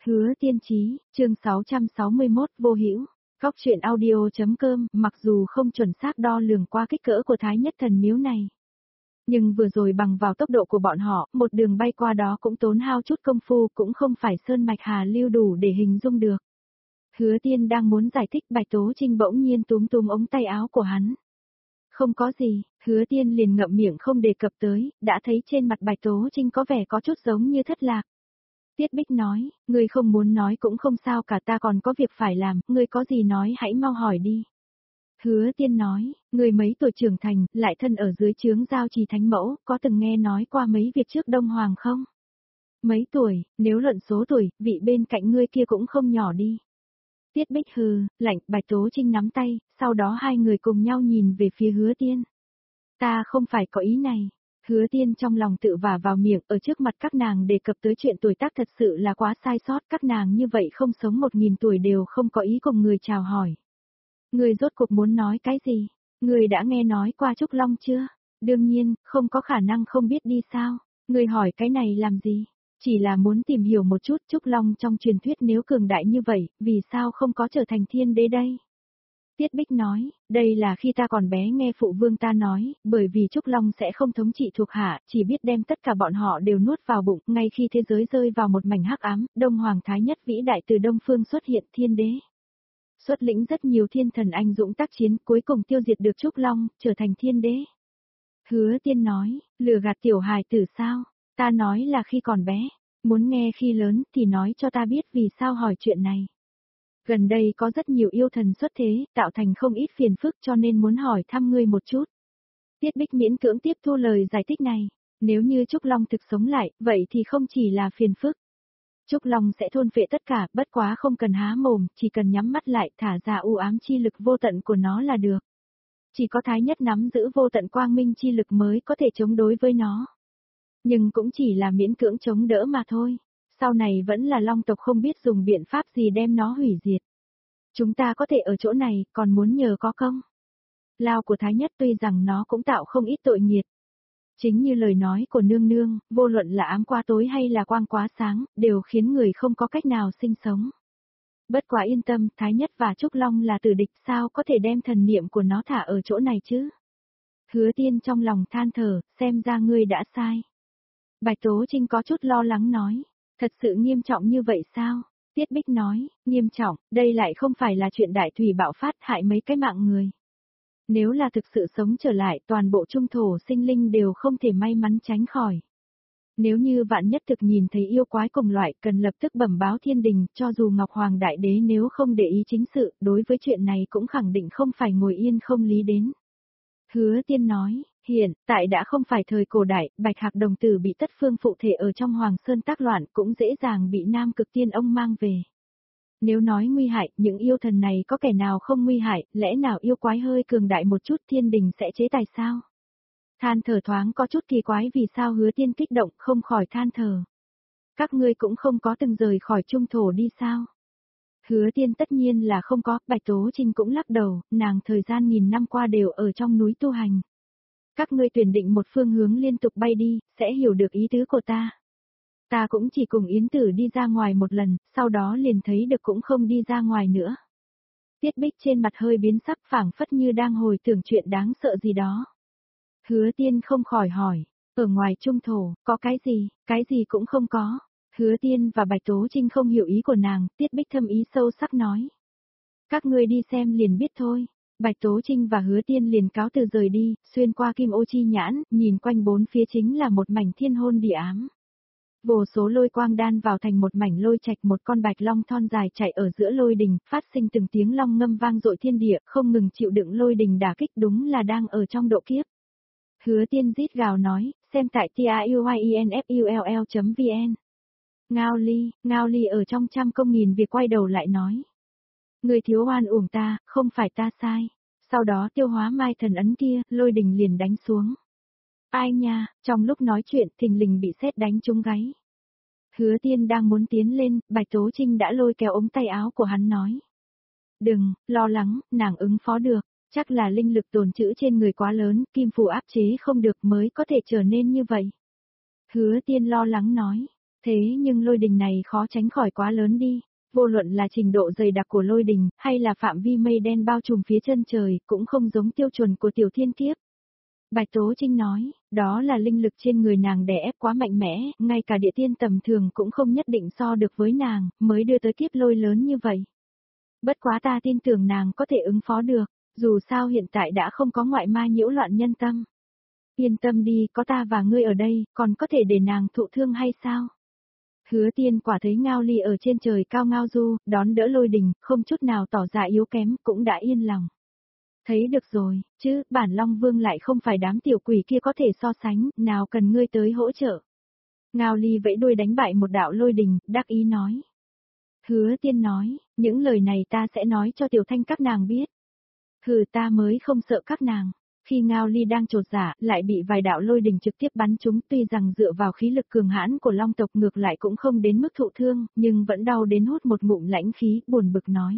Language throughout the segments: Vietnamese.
Hứa Tiên Chí, chương 661 vô hữu. Góc truyện audio.com, mặc dù không chuẩn xác đo lường qua kích cỡ của Thái Nhất Thần Miếu này. Nhưng vừa rồi bằng vào tốc độ của bọn họ, một đường bay qua đó cũng tốn hao chút công phu, cũng không phải sơn mạch hà lưu đủ để hình dung được. Hứa Tiên đang muốn giải thích, Bạch Tố Trinh bỗng nhiên túm ống tay áo của hắn. Không có gì, Hứa Tiên liền ngậm miệng không đề cập tới, đã thấy trên mặt Bạch Tố Trinh có vẻ có chút giống như thất lạc. Tiết Bích nói, ngươi không muốn nói cũng không sao cả, ta còn có việc phải làm, ngươi có gì nói hãy mau hỏi đi. Hứa Tiên nói, ngươi mấy tuổi trưởng thành, lại thân ở dưới trướng Giao Trì Thánh Mẫu, có từng nghe nói qua mấy việc trước Đông Hoàng không? Mấy tuổi, nếu luận số tuổi, vị bên cạnh ngươi kia cũng không nhỏ đi. Tiết Bích hừ, lạnh, Bạch Tố Trinh nắm tay, sau đó hai người cùng nhau nhìn về phía Hứa Tiên. Ta không phải có ý này. Hứa Tiên trong lòng tự vả vào miệng, ở trước mặt các nàng đề cập tới chuyện tuổi tác thật sự là quá sai sót, các nàng như vậy không sống 1000 tuổi đều không có ý cùng người chào hỏi. Người rốt cuộc muốn nói cái gì? Người đã nghe nói qua Trúc Long chưa? Đương nhiên, không có khả năng không biết đi sao? Người hỏi cái này làm gì? Chỉ là muốn tìm hiểu một chút Trúc Long trong truyền thuyết nếu cường đại như vậy, vì sao không có trở thành thiên đế đây? Tiết Bích nói, đây là khi ta còn bé nghe phụ vương ta nói, bởi vì Trúc Long sẽ không thống trị thuộc hạ, chỉ biết đem tất cả bọn họ đều nuốt vào bụng, ngay khi thế giới rơi vào một mảnh hắc ám, Đông Hoàng Thái Nhất vĩ đại từ Đông Phương xuất hiện thiên đế. Xuất lĩnh rất nhiều thiên thần anh dũng tác chiến, cuối cùng tiêu diệt được Trúc Long, trở thành thiên đế. Hứa Tiên nói, lừa gạt tiểu hài tử sao? Ta nói là khi còn bé, muốn nghe khi lớn thì nói cho ta biết vì sao hỏi chuyện này. Gần đây có rất nhiều yêu thần xuất thế, tạo thành không ít phiền phức cho nên muốn hỏi thăm ngươi một chút. Tiết Bích miễn cưỡng tiếp thu lời giải thích này, nếu như Trúc Long thực sống lại, vậy thì không chỉ là phiền phức. Trúc Long sẽ thôn phệ tất cả, bất quá không cần há mồm, chỉ cần nhắm mắt lại thả ra u ám chi lực vô tận của nó là được. Chỉ có Thái Nhất nắm giữ vô tận quang minh chi lực mới có thể chống đối với nó. Nhưng cũng chỉ là miễn cưỡng chống đỡ mà thôi. Sau này vẫn là Long tộc không biết dùng biện pháp gì đem nó hủy diệt. Chúng ta có thể ở chỗ này, còn muốn nhờ có công. Lao của Thái Nhất tuy rằng nó cũng tạo không ít tội nghiệt. Chính như lời nói của nương nương, vô luận là ám quá tối hay là quang quá sáng, đều khiến người không có cách nào sinh sống. Bất quá yên tâm, Thái Nhất và Trúc Long là tử địch, sao có thể đem thần niệm của nó thả ở chỗ này chứ? Hứa Tiên trong lòng than thở, xem ra ngươi đã sai. Bạch Tố Trinh có chút lo lắng nói, thật sự nghiêm trọng như vậy sao? Tiết Bích nói, nghiêm trọng, đây lại không phải là chuyện đại thủy bạo phát hại mấy cái mạng người. Nếu là thực sự sống trở lại, toàn bộ trung thổ sinh linh đều không thể may mắn tránh khỏi. Nếu như vạn nhất thực nhìn thấy yêu quái cùng loại, cần lập tức bẩm báo thiên đình, cho dù Ngọc Hoàng Đại Đế nếu không để ý chính sự, đối với chuyện này cũng khẳng định không phải ngồi yên không lý đến. Hứa Tiên nói, hiện tại đã không phải thời cổ đại, Bạch Hạc đồng tử bị tất phương phụ thể ở trong Hoàng Sơn tác loạn cũng dễ dàng bị Nam Cực Tiên ông mang về. Nếu nói nguy hại, những yêu thần này có kẻ nào không nguy hại, lẽ nào yêu quái hơi cường đại một chút thiên đình sẽ chế tài sao? Than thở thoáng có chút kỳ quái vì sao Hứa Tiên kích động không khỏi than thở. Các ngươi cũng không có từng rời khỏi trung thổ đi sao? Hứa Tiên tất nhiên là không có, Bạch Tố Trinh cũng lắc đầu, nàng thời gian nghìn năm qua đều ở trong núi tu hành. Các ngươi tuyển định một phương hướng liên tục bay đi, sẽ hiểu được ý tứ của ta. Ta cũng chỉ cùng Yến Tử đi ra ngoài một lần, sau đó liền thấy được cũng không đi ra ngoài nữa. Tiết Bích trên mặt hơi biến sắc phảng phất như đang hồi tưởng chuyện đáng sợ gì đó. Hứa Tiên không khỏi hỏi, ở ngoài trung thổ, có cái gì cũng không có. Hứa Tiên và Bạch Tố Trinh không hiểu ý của nàng, Tiết Bích thâm ý sâu sắc nói. Các ngươi đi xem liền biết thôi. Bạch Tố Trinh và Hứa Tiên liền cáo từ rời đi, xuyên qua Kim Ô Chi Nhãn, nhìn quanh bốn phía chính là một mảnh thiên hôn địa ám. Vô số lôi quang đan vào thành một mảnh lôi trạch, một con bạch long thon dài chạy ở giữa lôi đình, phát sinh từng tiếng long ngâm vang dội thiên địa, không ngừng chịu đựng lôi đình đả kích, đúng là đang ở trong độ kiếp. Hứa Tiên rít gào nói, xem tại tiuyinfull.vn. Ngao Ly ở trong trăm công nghìn việc quay đầu lại nói. Người thiếu oan uổng ta, không phải ta sai. Sau đó tiêu hóa mai thần ấn kia, lôi đình liền đánh xuống. Ai nha, trong lúc nói chuyện thình lình bị sét đánh trúng gáy. Hứa Tiên đang muốn tiến lên, Bạch Tố Trinh đã lôi kéo ống tay áo của hắn nói. Đừng, lo lắng, nàng ứng phó được, chắc là linh lực tồn trữ trên người quá lớn, kim phù áp chế không được mới có thể trở nên như vậy. Hứa Tiên lo lắng nói. Thế nhưng lôi đình này khó tránh khỏi quá lớn đi. Vô luận là trình độ dày đặc của lôi đình, hay là phạm vi mây đen bao trùm phía chân trời, cũng không giống tiêu chuẩn của tiểu thiên kiếp. Bạch Tố Trinh nói, đó là linh lực trên người nàng đè ép quá mạnh mẽ, ngay cả địa tiên tầm thường cũng không nhất định so được với nàng, mới đưa tới kiếp lôi lớn như vậy. Bất quá ta tin tưởng nàng có thể ứng phó được, dù sao hiện tại đã không có ngoại ma nhiễu loạn nhân tâm. Yên tâm đi, có ta và ngươi ở đây, còn có thể để nàng thụ thương hay sao? Hứa Tiên quả thấy Ngao Ly ở trên trời cao ngao du, đón đỡ lôi đình, không chút nào tỏ ra yếu kém, cũng đã yên lòng. Thấy được rồi, chứ, bản Long Vương lại không phải đám tiểu quỷ kia có thể so sánh, nào cần ngươi tới hỗ trợ. Ngao Ly vẫy đuôi đánh bại một đạo lôi đình, đắc ý nói. Hứa Tiên nói, những lời này ta sẽ nói cho Tiểu Thanh các nàng biết. Hừ, ta mới không sợ các nàng. Khi Ngao Ly đang trột dạ, lại bị vài đạo lôi đình trực tiếp bắn trúng, tuy rằng dựa vào khí lực cường hãn của Long tộc ngược lại cũng không đến mức thụ thương, nhưng vẫn đau đến hút một ngụm lãnh khí, buồn bực nói.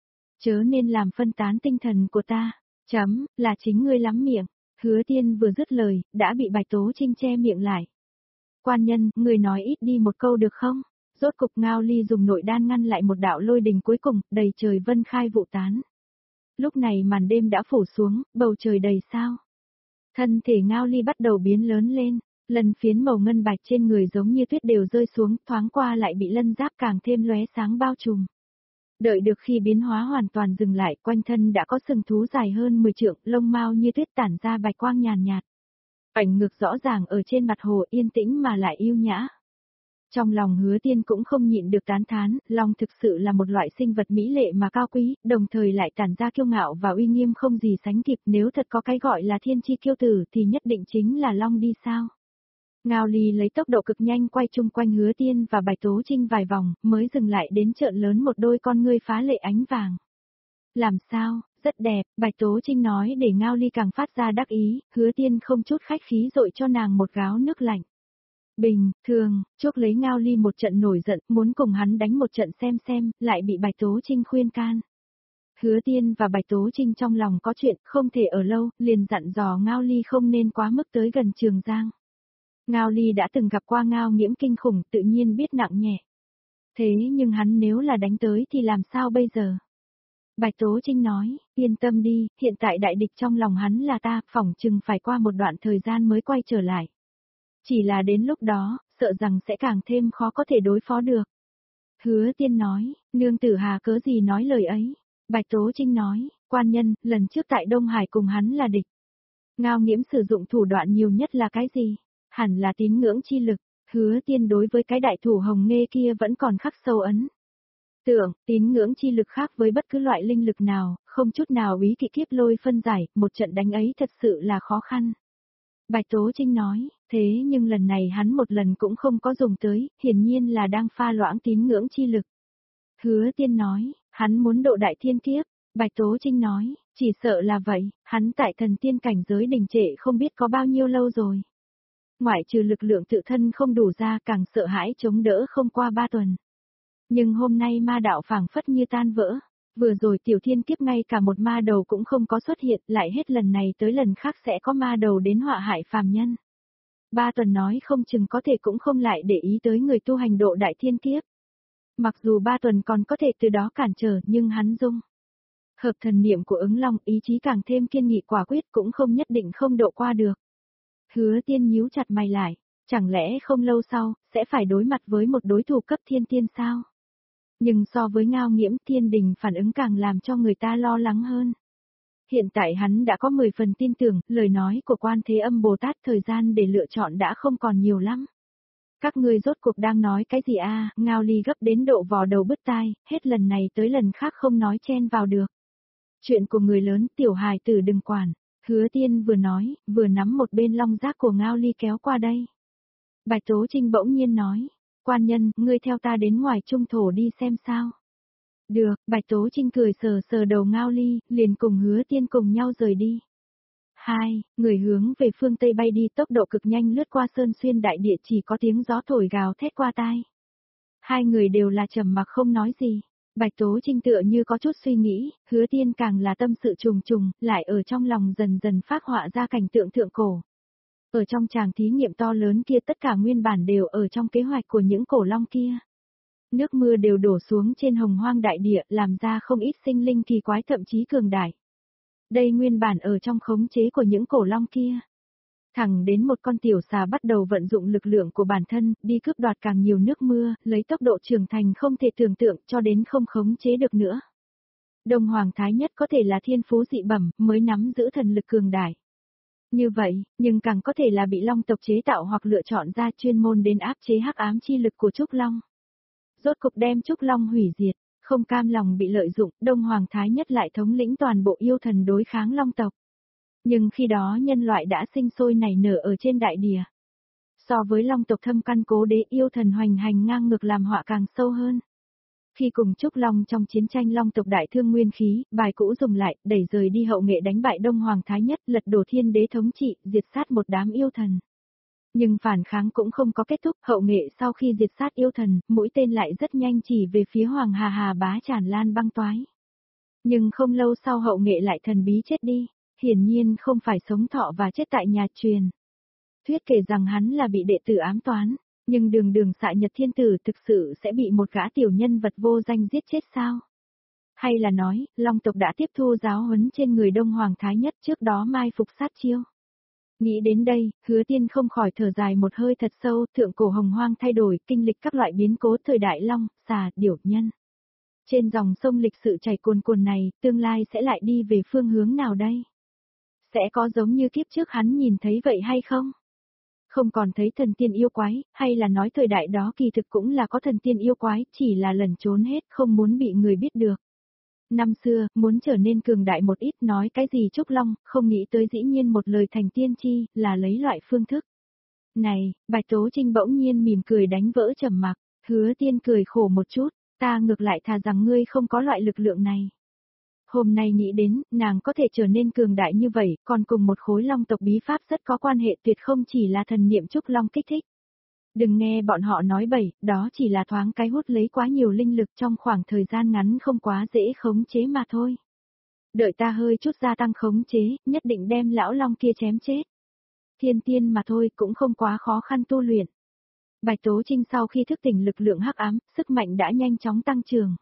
Chớ nên làm phân tán tinh thần của ta. Chấm, là chính ngươi lắm miệng. Hứa Tiên vừa dứt lời, đã bị Bạch Tố Trinh che miệng lại. Quan nhân, người nói ít đi một câu được không? Rốt cục Ngao Ly dùng nội đan ngăn lại một đạo lôi đình cuối cùng, đầy trời vân khai vụ tán. Lúc này màn đêm đã phủ xuống, bầu trời đầy sao. Thân thể Ngao Ly bắt đầu biến lớn lên, lần phiến màu ngân bạch trên người giống như tuyết đều rơi xuống, thoáng qua lại bị lân giáp càng thêm lóe sáng bao trùm. Đợi được khi biến hóa hoàn toàn dừng lại, quanh thân đã có sừng thú dài hơn 10 trượng, lông mao như tuyết tản ra bạch quang nhàn nhạt. Ảnh ngược rõ ràng ở trên mặt hồ yên tĩnh mà lại yêu nhã. Trong lòng Hứa Tiên cũng không nhịn được tán thán, long thực sự là một loại sinh vật mỹ lệ mà cao quý, đồng thời lại tản ra kiêu ngạo và uy nghiêm không gì sánh kịp, nếu thật có cái gọi là thiên chi kiêu tử thì nhất định chính là long đi sao. Ngao Ly lấy tốc độ cực nhanh quay chung quanh Hứa Tiên và Bạch Tố Trinh vài vòng, mới dừng lại đến trợn lớn một đôi con ngươi phá lệ ánh vàng. Làm sao, rất đẹp, Bạch Tố Trinh nói để Ngao Ly càng phát ra đắc ý, Hứa Tiên không chút khách khí dội cho nàng một gáo nước lạnh. Bình, thường, chuốc lấy Ngao Ly một trận nổi giận, muốn cùng hắn đánh một trận xem, lại bị Bạch Tố Trinh khuyên can. Hứa Tiên và Bạch Tố Trinh trong lòng có chuyện, không thể ở lâu, liền dặn dò Ngao Ly không nên quá mức tới gần Trường Giang. Ngao Ly đã từng gặp qua Ngao Nghiễm kinh khủng, tự nhiên biết nặng nhẹ. Thế nhưng hắn nếu là đánh tới thì làm sao bây giờ? Bạch Tố Trinh nói, yên tâm đi, hiện tại đại địch trong lòng hắn là ta, phỏng chừng phải qua một đoạn thời gian mới quay trở lại. Chỉ là đến lúc đó, sợ rằng sẽ càng thêm khó có thể đối phó được. Hứa Tiên nói, nương tử hà cớ gì nói lời ấy. Bạch Tố Trinh nói, quan nhân, lần trước tại Đông Hải cùng hắn là địch. Ngao Nghiễm sử dụng thủ đoạn nhiều nhất là cái gì? Hẳn là tín ngưỡng chi lực. Hứa Tiên đối với cái đại thủ hồng nghê kia vẫn còn khắc sâu ấn. Tưởng, tín ngưỡng chi lực khác với bất cứ loại linh lực nào, không chút nào bí kỵ kiếp lôi phân giải, một trận đánh ấy thật sự là khó khăn. Bạch Tố Trinh nói, thế nhưng lần này hắn một lần cũng không có dùng tới, hiển nhiên là đang pha loãng tín ngưỡng chi lực. Hứa Tiên nói, hắn muốn độ đại thiên kiếp. Bạch Tố Trinh nói, chỉ sợ là vậy, hắn tại thần tiên cảnh giới đình trệ không biết có bao nhiêu lâu rồi. Ngoại trừ lực lượng tự thân không đủ ra càng sợ hãi chống đỡ không qua 3 tuần. Nhưng hôm nay ma đạo phảng phất như tan vỡ. Vừa rồi tiểu thiên kiếp ngay cả một ma đầu cũng không có xuất hiện, lại hết lần này tới lần khác sẽ có ma đầu đến họa hại phàm nhân. 3 tuần nói không chừng có thể cũng không lại để ý tới người tu hành độ đại thiên kiếp. Mặc dù 3 tuần còn có thể từ đó cản trở nhưng hắn dung. Hợp thần niệm của ứng long ý chí càng thêm kiên nghị quả quyết cũng không nhất định không độ qua được. Hứa Tiên nhíu chặt mày lại, chẳng lẽ không lâu sau, sẽ phải đối mặt với một đối thủ cấp thiên tiên sao? Nhưng so với Ngao Nghiễm Thiên Đình phản ứng càng làm cho người ta lo lắng hơn. Hiện tại hắn đã có 10 phần tin tưởng, lời nói của Quan Thế Âm Bồ Tát thời gian để lựa chọn đã không còn nhiều lắm. Các ngươi rốt cuộc đang nói cái gì à, Ngao Ly gấp đến độ vò đầu bứt tai, hết lần này tới lần khác không nói chen vào được. Chuyện của người lớn tiểu hài tử đừng quản, Hứa Tiên vừa nói, vừa nắm một bên long giác của Ngao Ly kéo qua đây. Bạch Tố Trinh bỗng nhiên nói, quan nhân, ngươi theo ta đến ngoài trung thổ đi xem sao. Được, Bạch Tố Trinh cười sờ sờ đầu Ngao Ly, liền cùng Hứa Tiên cùng nhau rời đi. Hai, người hướng về phương Tây bay đi tốc độ cực nhanh lướt qua sơn xuyên đại địa chỉ có tiếng gió thổi gào thét qua tai. Hai người đều là trầm mặc không nói gì. Bạch Tố Trinh tựa như có chút suy nghĩ, Hứa Tiên càng là tâm sự trùng trùng, lại ở trong lòng dần dần phát họa ra cảnh tượng thượng cổ. Ở trong tràng thí nghiệm to lớn kia tất cả nguyên bản đều ở trong kế hoạch của những cổ long kia. Nước mưa đều đổ xuống trên hồng hoang đại địa làm ra không ít sinh linh kỳ quái thậm chí cường đại. Đây nguyên bản ở trong khống chế của những cổ long kia. Thẳng đến một con tiểu xà bắt đầu vận dụng lực lượng của bản thân, đi cướp đoạt càng nhiều nước mưa, lấy tốc độ trưởng thành không thể tưởng tượng cho đến không khống chế được nữa. Đông Hoàng Thái Nhất có thể là thiên phú dị bẩm, mới nắm giữ thần lực cường đại. Như vậy, nhưng càng có thể là bị long tộc chế tạo hoặc lựa chọn ra chuyên môn đến áp chế hắc ám chi lực của Trúc Long. Rốt cục đem Trúc Long hủy diệt, không cam lòng bị lợi dụng, Đông Hoàng Thái Nhất lại thống lĩnh toàn bộ yêu thần đối kháng long tộc. Nhưng khi đó nhân loại đã sinh sôi nảy nở ở trên đại địa. So với long tộc thâm căn cố đế yêu thần hoành hành ngang ngược làm họa càng sâu hơn. Khi cùng Trúc Long trong chiến tranh long tộc đại thương nguyên khí, bài cũ dùng lại, đẩy rời đi hậu nghệ đánh bại Đông Hoàng Thái Nhất, lật đổ thiên đế thống trị, diệt sát một đám yêu thần. Nhưng phản kháng cũng không có kết thúc, hậu nghệ sau khi diệt sát yêu thần, mũi tên lại rất nhanh chỉ về phía Hoàng Hà Hà Bá tràn lan băng toái. Nhưng không lâu sau hậu nghệ lại thần bí chết đi, hiển nhiên không phải sống thọ và chết tại nhà truyền. Thuyết kể rằng hắn là bị đệ tử ám toán, nhưng đường đường xạ nhật thiên tử thực sự sẽ bị một gã tiểu nhân vật vô danh giết chết sao? Hay là nói, long tộc đã tiếp thu giáo huấn trên người Đông Hoàng Thái Nhất trước đó mai phục sát chiêu? Nghĩ đến đây, Hứa Tiên không khỏi thở dài một hơi thật sâu, thượng cổ hồng hoang thay đổi, kinh lịch các loại biến cố thời đại long, xà, điểu nhân. Trên dòng sông lịch sự chảy cuồn cuộn này, tương lai sẽ lại đi về phương hướng nào đây? Sẽ có giống như kiếp trước hắn nhìn thấy vậy hay không? Không còn thấy thần tiên yêu quái, hay là nói thời đại đó kỳ thực cũng là có thần tiên yêu quái, chỉ là lẩn trốn hết, không muốn bị người biết được. Năm xưa, muốn trở nên cường đại một ít nói cái gì Trúc Long, không nghĩ tới dĩ nhiên một lời thành tiên chi, là lấy loại phương thức. Này, Bạch Tố Trinh bỗng nhiên mỉm cười đánh vỡ trầm mặc, Hứa Tiên cười khổ một chút, ta ngược lại thà rằng ngươi không có loại lực lượng này. Hôm nay nghĩ đến, nàng có thể trở nên cường đại như vậy, còn cùng một khối long tộc bí pháp rất có quan hệ tuyệt không chỉ là thần niệm Trúc Long kích thích. Đừng nghe bọn họ nói bậy, đó chỉ là thoáng cái hút lấy quá nhiều linh lực trong khoảng thời gian ngắn không quá dễ khống chế mà thôi. Đợi ta hơi chút gia tăng khống chế, nhất định đem lão long kia chém chết. Thiên tiên mà thôi cũng không quá khó khăn tu luyện. Bạch Tố Trinh sau khi thức tỉnh lực lượng hắc ám, sức mạnh đã nhanh chóng tăng trưởng.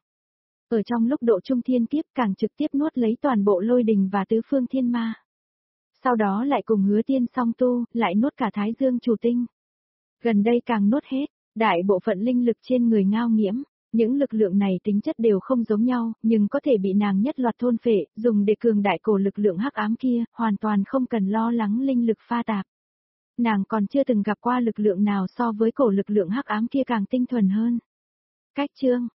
Ở trong lúc độ trung thiên kiếp càng trực tiếp nuốt lấy toàn bộ lôi đình và tứ phương thiên ma. Sau đó lại cùng Hứa Tiên song tu, lại nuốt cả Thái Dương chủ tinh. Gần đây càng nuốt hết, đại bộ phận linh lực trên người Ngao Nghiễm, những lực lượng này tính chất đều không giống nhau, nhưng có thể bị nàng nhất loạt thôn phệ, dùng để cường đại cổ lực lượng hắc ám kia, hoàn toàn không cần lo lắng linh lực pha tạp. Nàng còn chưa từng gặp qua lực lượng nào so với cổ lực lượng hắc ám kia càng tinh thuần hơn. Cách chương